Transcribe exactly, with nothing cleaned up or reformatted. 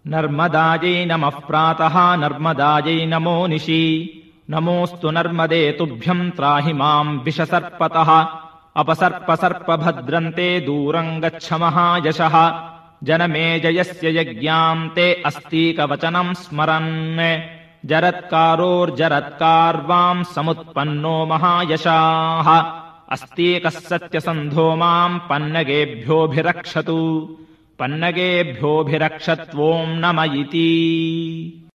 नर्मदायै नमः प्रातः नर्मदायै नमो निशि नमोऽस्तु नर्मदे तुभ्यम् त्राहि माम् विषसर्पतः अपसर्पसर्पभद्रन्ते दूरम् गच्छ महायशः जनमेजयस्य यज्ञाम् ते अस्तीकवचनम् स्मरन् जरत्कारोर्जरत्कार्वाम् समुत्पन्नो महायशाः अस्तीकः सत्यसन्धो माम् पन्नगेभ्योऽभिरक्षतु पन्नगेभ्योऽभिरक्षत्वोम् नम इति।